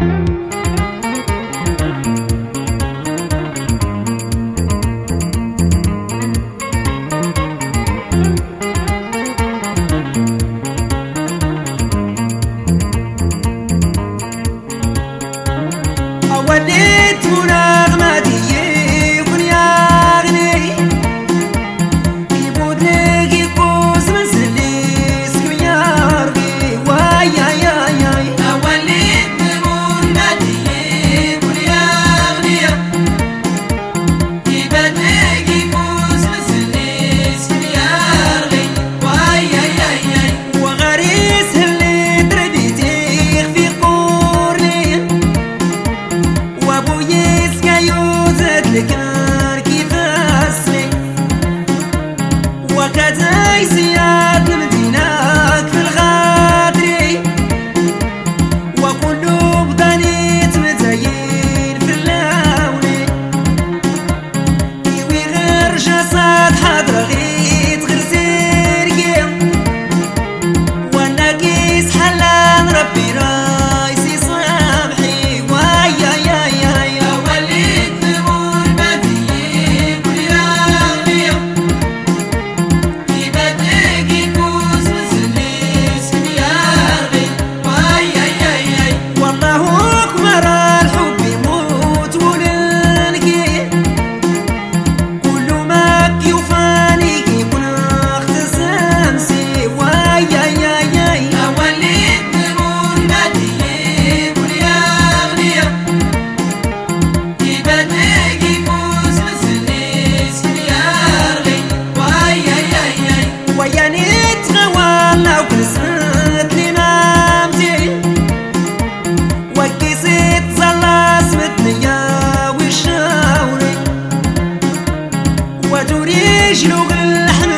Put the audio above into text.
وليت ونغمتي يكون يغني يبود لك يقوس من سليس كميارغي ويا يا يا وليت ونغمتي يكون يغني يبود لك يقوس من سليس كميارغي ويا يا يا وغريس اللي تربيتي في قورني وابويس كيوزت لكار كيف اسمي وكتاي سياد مديناك في الغادري وكله بضنيت متزين في اللوني يوي غير جسد حضر غيت غير سيركي وانا كيس حلان ربي رايسي صبحي ويا يا يا يا وليت ونغمتي يكون يغني يبود لك يقوس من سليس كميارغي ويا يا يا والله أكبر الحب يموت ونلقي كل ما يوفاني يكون اختصام سي ويا يا يا وليت ونغمتي يكون يغني يبود لك يقوس من سليس كميارغي ويا يا يا ويا نيت غوالا وكرست لي مامتي وكيسيت زلاس متنيا وشاوري ودوري جلوغ اللحم